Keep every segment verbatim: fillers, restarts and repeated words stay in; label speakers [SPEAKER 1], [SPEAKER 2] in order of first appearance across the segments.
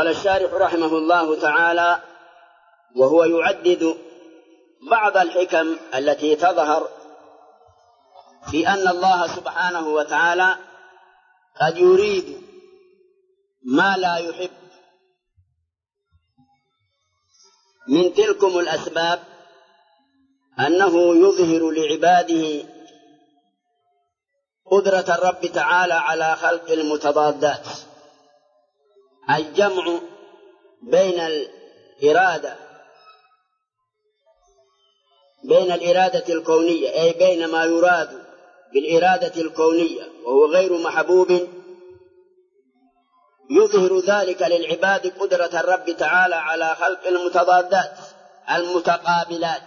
[SPEAKER 1] قال الشارح رحمه الله تعالى وهو يعدد بعض الحكم التي تظهر في أن الله سبحانه وتعالى قد يريد ما لا يحب. من تلكم الأسباب أنه يظهر لعباده قدرة الرب تعالى على خلق المتضادات، الجمع بين الإرادة بين الإرادة الكونية، أي بين ما يراد بالإرادة الكونية وهو غير محبوب، يظهر ذلك للعباد قدرة الرب تعالى على خلق المتضادات المتقابلات.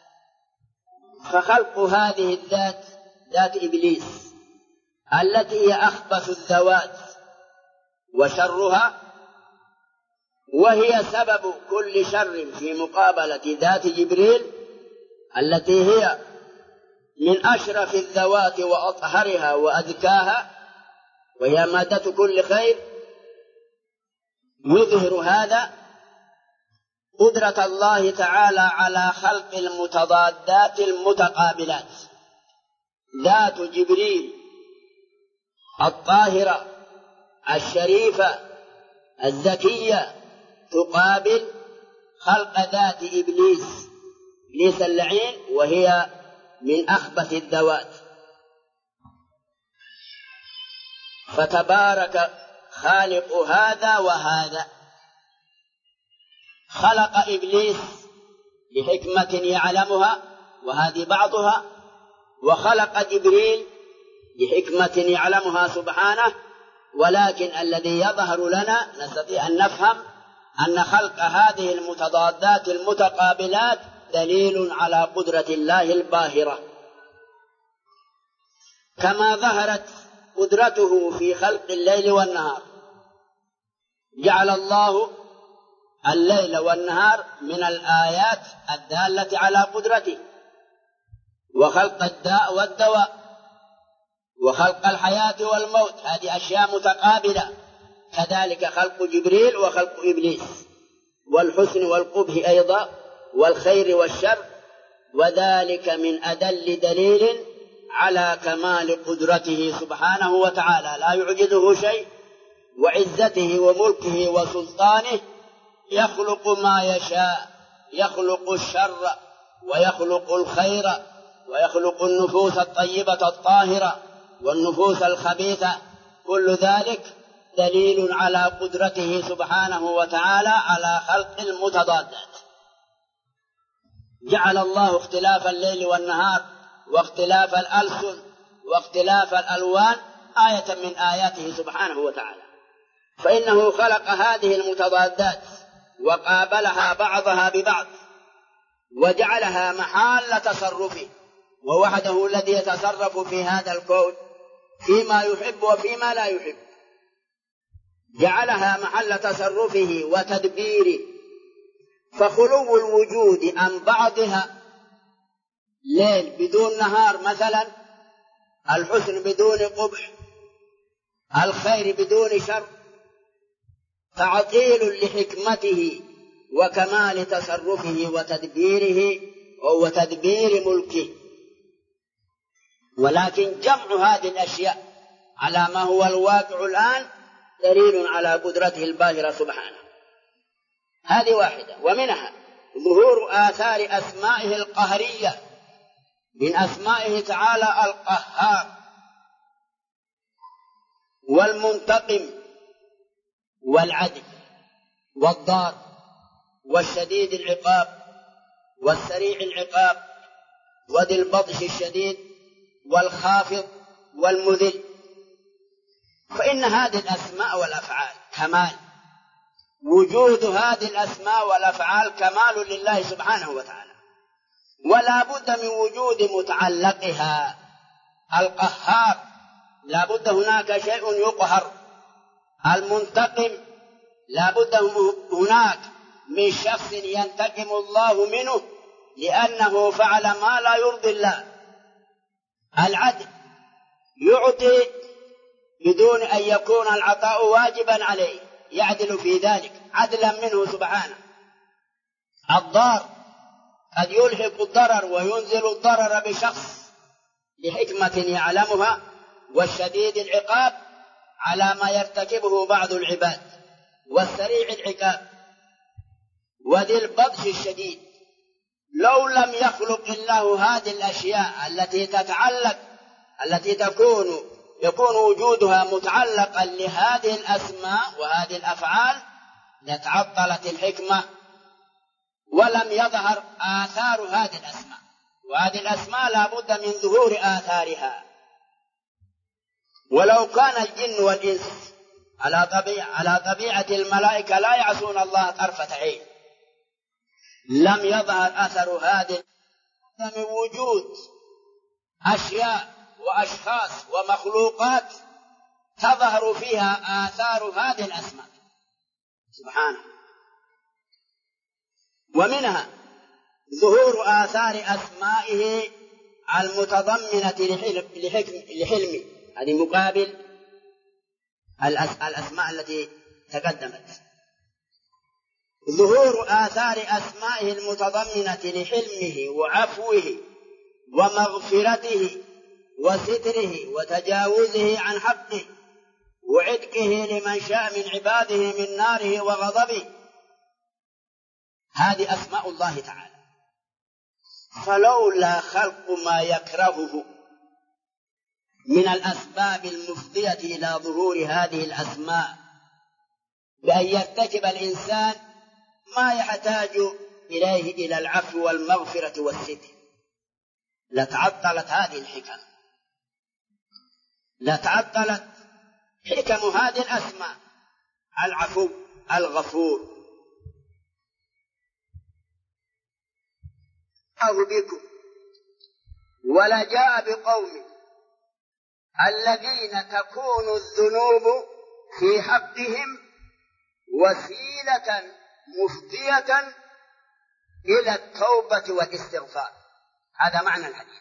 [SPEAKER 1] فخلق هذه الذات ذات إبليس التي هي أخبث الذوات وشرها، وهي سبب كل شر في مقابلة ذات جبريل التي هي من أشرف الذوات وأطهرها وأزكاها، وهي مادة كل خير. يظهر هذا قدرة الله تعالى على خلق المتضادات المتقابلات. ذات جبريل الطاهرة الشريفة الزكية تقابل خلق ذات إبليس إبليس اللعين، وهي من أخبث الذوات. فتبارك خالق هذا وهذا، خلق إبليس لحكمة يعلمها وهذه بعضها، وخلق جبريل لحكمة يعلمها سبحانه. ولكن الذي يظهر لنا نستطيع أن نفهم أن خلق هذه المتضادات المتقابلات دليل على قدرة الله الباهرة، كما ظهرت قدرته في خلق الليل والنهار. جعل الله الليل والنهار من الآيات الدالة على قدرته، وخلق الداء والدواء وخلق الحياة والموت، هذه أشياء متقابلة. كذلك خلق جبريل وخلق إبليس، والحسن والقبح أيضا، والخير والشر، وذلك من أدل دليل على كمال قدرته سبحانه وتعالى، لا يعجزه شيء، وعزته وملكه وسلطانه يخلق ما يشاء، يخلق الشر ويخلق الخير، ويخلق النفوس الطيبة الطاهرة والنفوس الخبيثة. كل ذلك دليل على قدرته سبحانه وتعالى على خلق المتضادات. جعل الله اختلاف الليل والنهار واختلاف الألسن واختلاف الألوان آية من آياته سبحانه وتعالى، فإنه خلق هذه المتضادات وقابلها بعضها ببعض وجعلها محل تصرفه، ووحده الذي يتصرف في هذا الكون فيما يحب وفيما لا يحب. جعلها محل تصرفه وتدبيره، فخلو الوجود عن بعضها، ليل بدون نهار مثلا، الحسن بدون قبح، الخير بدون شر، تعطيل لحكمته وكمال تصرفه وتدبيره وتدبير ملكه. ولكن جمع هذه الأشياء على ما هو الواقع الآن دليل على قدرته الباهرة سبحانه. هذه واحدة. ومنها ظهور آثار أسمائه القهرية، من أسمائه تعالى القهار والمنتقم والعدل والضار والشديد العقاب والسريع العقاب وذي البطش الشديد والخافض والمذل. فإن هذه الأسماء والأفعال كمال، وجود هذه الأسماء والأفعال كمال لله سبحانه وتعالى، ولا بد من وجود متعلقها. القهار لا بد هناك شيء يقهر، المنتقم لا بد هناك من شخص ينتقم الله منه لأنه فعل ما لا يرضي الله. العدل يعطي بدون أن يكون العطاء واجبا عليه، يعدل في ذلك عدلا منه سبحانه. الضار قد يلحق الضرر وينزل الضرر بشخص لحكمة يعلمها، والشديد العقاب على ما يرتكبه بعض العباد، والسريع العقاب وذي البطش الشديد. لو لم يخلق الله هذه الأشياء التي تتعلق التي تكون يكون وجودها متعلقا لهذه الأسماء وهذه الأفعال لتعطلت الحكمة ولم يظهر آثار هذه الأسماء، وهذه الأسماء لا بد من ظهور آثارها. ولو كان الجن والإنس على طبيعة, على طبيعة الملائكة لا يعصون الله طرفة عين لم يظهر أثر هذه من وجود أشياء وأشخاص ومخلوقات تظهر فيها آثار هذه الأسماء سبحانه. ومنها ظهور آثار أسمائه المتضمنة لحكم لحلمه، هذه مقابل الأسماء التي تقدمت. ظهور آثار أسمائه المتضمنة لحلمه وعفوه ومغفرته وستره وتجاوزه عن حقه وعتقه لمن شاء من عباده من ناره وغضبه. هذه أسماء الله تعالى. فلولا خلق ما يكرهه من الأسباب المفضية إلى ظهور هذه الأسماء بأن يرتكب الإنسان ما يحتاج إليه إلى العفو والمغفرة والستر لتعطلت هذه الحكم، لتعطلت حكم هذه الأسماء: العفو، الغفور. أو بكم ولجاء بقوم الذين تكون الذنوب في حقهم وسيلة مفضية إلى التوبة والاستغفار. هذا معنى الحديث.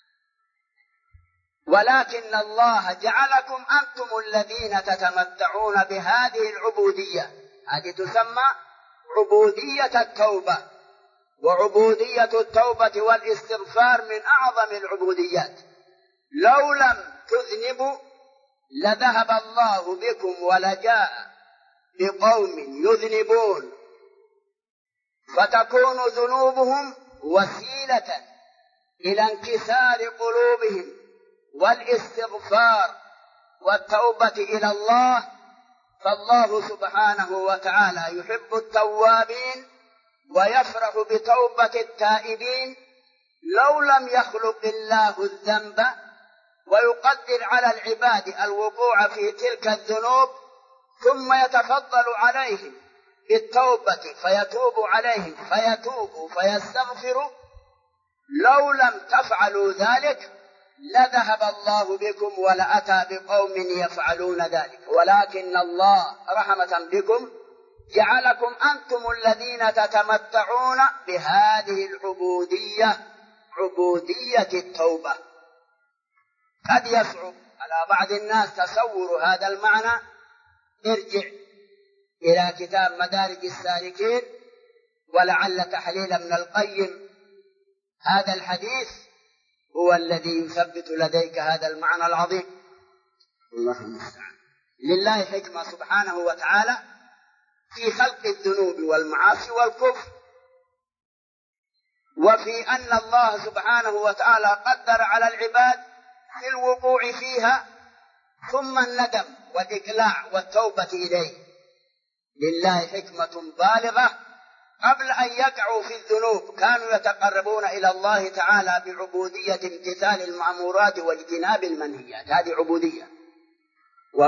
[SPEAKER 1] ولكن الله جعلكم أنتم الذين تتمتعون بهذه العبودية، هذه تسمى عبودية التوبة، وعبودية التوبة والاستغفار من أعظم العبوديات. لو لم تذنبوا لذهب الله بكم ولجاء بقوم يذنبون فتكون ذنوبهم وسيلة إلى انكسار قلوبهم والاستغفار والتوبة إلى الله. فالله سبحانه وتعالى يحب التوابين ويفرح بتوبة التائبين. لو لم يخلق الله الذنب ويقدر على العباد الوقوع في تلك الذنوب ثم يتفضل عليهم بالتوبة فيتوب عليهم فيتوبوا فيستغفروا، لو لم تفعلوا ذلك لذهب الله بكم ولأتى بقوم يفعلون ذلك. ولكن الله رحمة بكم جعلكم أنتم الذين تتمتعون بهذه العبودية، عبودية التوبة. قد يصعب على بعض الناس تصور هذا المعنى. ارجع إلى كتاب مدارج السالكين ولعل تحليل ابن القيم هذا الحديث هو الذي يثبت لديك هذا المعنى العظيم. الله المستعان. لله حكمة سبحانه وتعالى في خلق الذنوب والمعاصي والكفر، وفي أن الله سبحانه وتعالى قدر على العباد في الوقوع فيها ثم الندم والإقلاع والتوبة إليه. لله حكمة بالغة. قبل أن يقعوا في الذنوب كانوا يتقربون إلى الله تعالى بعبودية امتثال المأمورات واجتناب المنهيات، هذه عبودية.